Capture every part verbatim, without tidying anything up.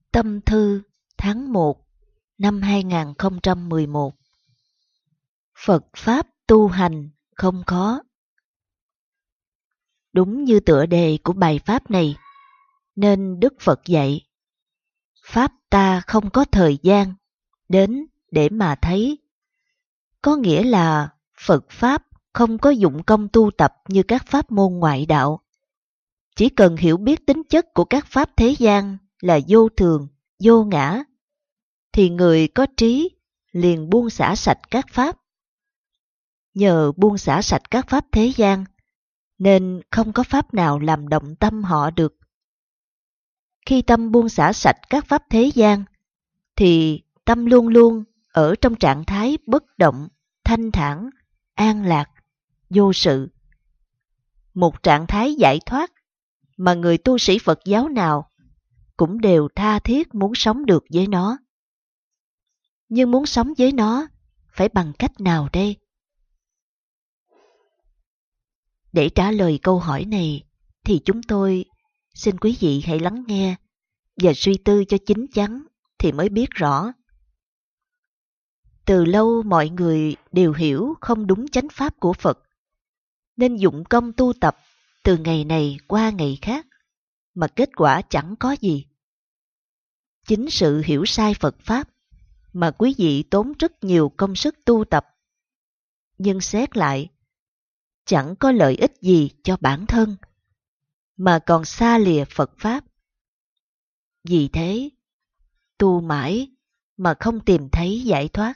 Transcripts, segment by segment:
Tâm thư tháng một năm hai nghìn không trăm mười một. Phật Pháp tu hành không khó. Đúng như tựa đề của bài Pháp này, nên Đức Phật dạy, Pháp ta không có thời gian đến để mà thấy. Có nghĩa là Phật Pháp không có dụng công tu tập như các pháp môn ngoại đạo. Chỉ cần hiểu biết tính chất của các pháp thế gian là vô thường, vô ngã, thì người có trí liền buông xả sạch các pháp. Nhờ buông xả sạch các pháp thế gian, nên không có pháp nào làm động tâm họ được. Khi tâm buông xả sạch các pháp thế gian, thì tâm luôn luôn ở trong trạng thái bất động, thanh thản, an lạc, vô sự. Một trạng thái giải thoát mà người tu sĩ Phật giáo nào cũng đều tha thiết muốn sống được với nó. Nhưng muốn sống với nó phải bằng cách nào đây? Để trả lời câu hỏi này thì chúng tôi xin quý vị hãy lắng nghe và suy tư cho chín chắn thì mới biết rõ. Từ lâu mọi người đều hiểu không đúng chánh pháp của Phật, nên dụng công tu tập từ ngày này qua ngày khác, mà kết quả chẳng có gì. Chính sự hiểu sai Phật Pháp mà quý vị tốn rất nhiều công sức tu tập, nhưng xét lại, chẳng có lợi ích gì cho bản thân, mà còn xa lìa Phật Pháp. Vì thế, tu mãi mà không tìm thấy giải thoát.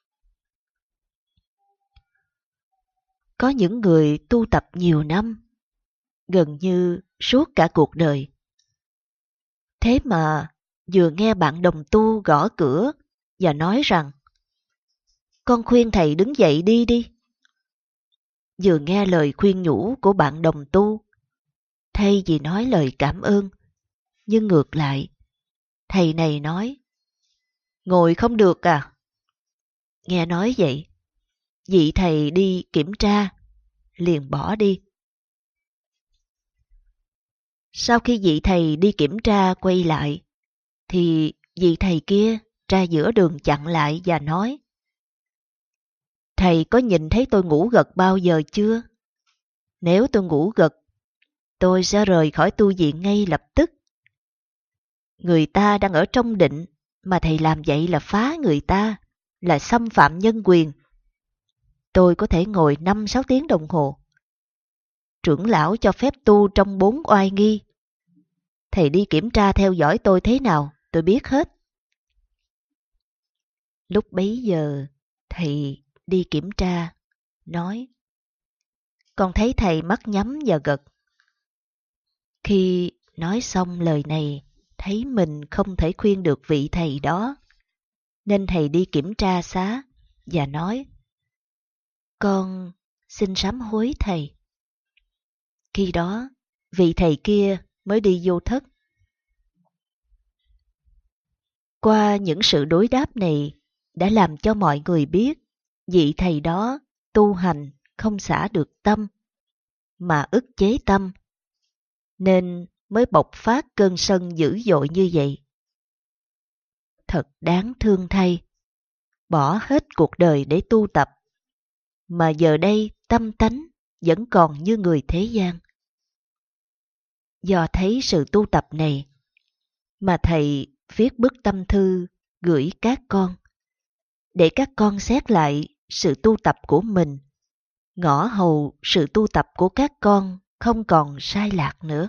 Có những người tu tập nhiều năm, gần như suốt cả cuộc đời. Thế mà vừa nghe bạn đồng tu gõ cửa và nói rằng con khuyên thầy đứng dậy đi đi. Vừa nghe lời khuyên nhủ của bạn đồng tu, thay vì nói lời cảm ơn, nhưng ngược lại, thầy này nói, ngồi không được à? Nghe nói vậy, vị thầy đi kiểm tra, liền bỏ đi. Sau khi vị thầy đi kiểm tra quay lại, thì vị thầy kia ra giữa đường chặn lại và nói, thầy có nhìn thấy tôi ngủ gật bao giờ chưa? Nếu tôi ngủ gật, tôi sẽ rời khỏi tu viện ngay lập tức. Người ta đang ở trong định, mà thầy làm vậy là phá người ta, là xâm phạm nhân quyền. Tôi có thể ngồi năm sáu tiếng đồng hồ. Trưởng lão cho phép tu trong bốn oai nghi. Thầy đi kiểm tra theo dõi tôi thế nào, tôi biết hết. Lúc bấy giờ, thầy đi kiểm tra, nói, con thấy thầy mắt nhắm và gật. Khi nói xong lời này, thấy mình không thể khuyên được vị thầy đó, nên thầy đi kiểm tra xá và nói, con xin sám hối thầy. Khi đó, vị thầy kia mới đi vô thất. Qua những sự đối đáp này đã làm cho mọi người biết vị thầy đó tu hành không xả được tâm, mà ức chế tâm, nên mới bộc phát cơn sân dữ dội như vậy. Thật đáng thương thay, bỏ hết cuộc đời để tu tập, mà giờ đây tâm tánh vẫn còn như người thế gian. Do thấy sự tu tập này, mà thầy viết bức tâm thư gửi các con, để các con xét lại sự tu tập của mình, ngõ hầu sự tu tập của các con không còn sai lạc nữa.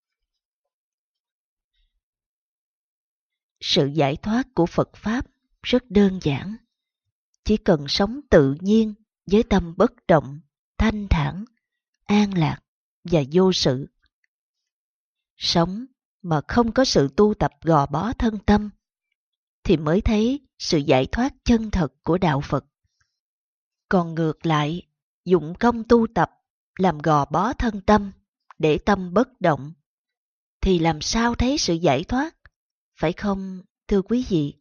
Sự giải thoát của Phật Pháp rất đơn giản. Chỉ cần sống tự nhiên với tâm bất động, thanh thản, an lạc và vô sự. Sống mà không có sự tu tập gò bó thân tâm, thì mới thấy sự giải thoát chân thật của Đạo Phật. Còn ngược lại, dụng công tu tập làm gò bó thân tâm để tâm bất động, thì làm sao thấy sự giải thoát, phải không thưa quý vị?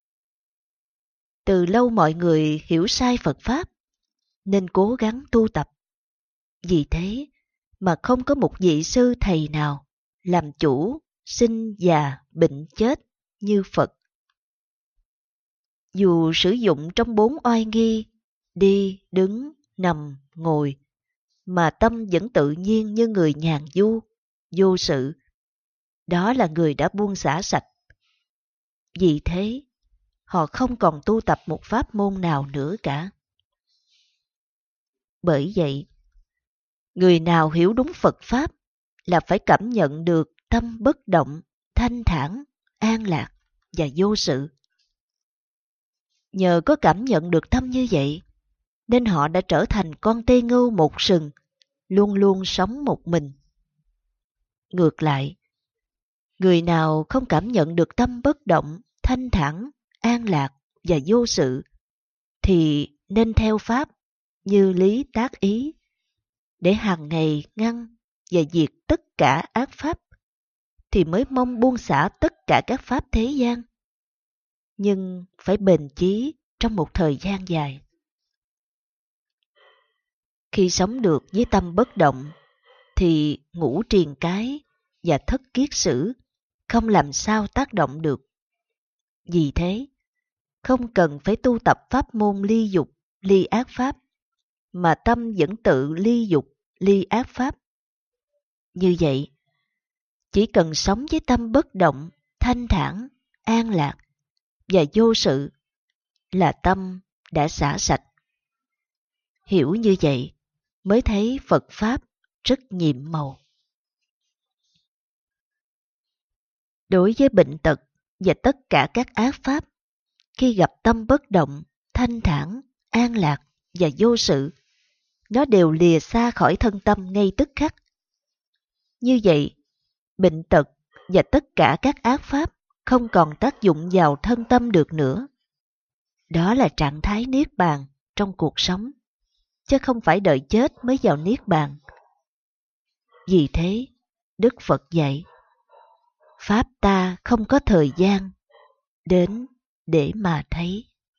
Từ lâu mọi người hiểu sai Phật Pháp, nên cố gắng tu tập. Vì thế mà không có một vị sư thầy nào làm chủ sinh già bệnh chết như Phật. Dù sử dụng trong bốn oai nghi, đi, đứng, nằm, ngồi, mà tâm vẫn tự nhiên như người nhàn du, vô sự, đó là người đã buông xả sạch. Vì thế, họ không còn tu tập một pháp môn nào nữa cả. Bởi vậy, người nào hiểu đúng Phật Pháp là phải cảm nhận được tâm bất động, thanh thản, an lạc và vô sự. Nhờ có cảm nhận được tâm như vậy, nên họ đã trở thành con tê ngưu một sừng, luôn luôn sống một mình. Ngược lại, người nào không cảm nhận được tâm bất động, thanh thản, an lạc và vô sự, thì nên theo Pháp như lý tác ý, để hàng ngày ngăn và diệt tất cả ác pháp, thì mới mong buông xả tất cả các pháp thế gian. Nhưng phải bền chí trong một thời gian dài. Khi sống được với tâm bất động, thì ngũ triền cái và thất kiết sử không làm sao tác động được. Vì thế, không cần phải tu tập pháp môn ly dục, ly ác pháp, mà tâm vẫn tự ly dục, ly ác pháp. Như vậy, chỉ cần sống với tâm bất động, thanh thản, an lạc và vô sự là tâm đã xả sạch. Hiểu như vậy mới thấy Phật Pháp rất nhiệm màu. Đối với bệnh tật và tất cả các ác pháp, khi gặp tâm bất động, thanh thản, an lạc và vô sự, nó đều lìa xa khỏi thân tâm ngay tức khắc. Như vậy, bệnh tật và tất cả các ác pháp không còn tác dụng vào thân tâm được nữa. Đó là trạng thái niết bàn trong cuộc sống, chứ không phải đợi chết mới vào niết bàn. Vì thế, Đức Phật dạy, Pháp ta không có thời gian đến để mà thấy.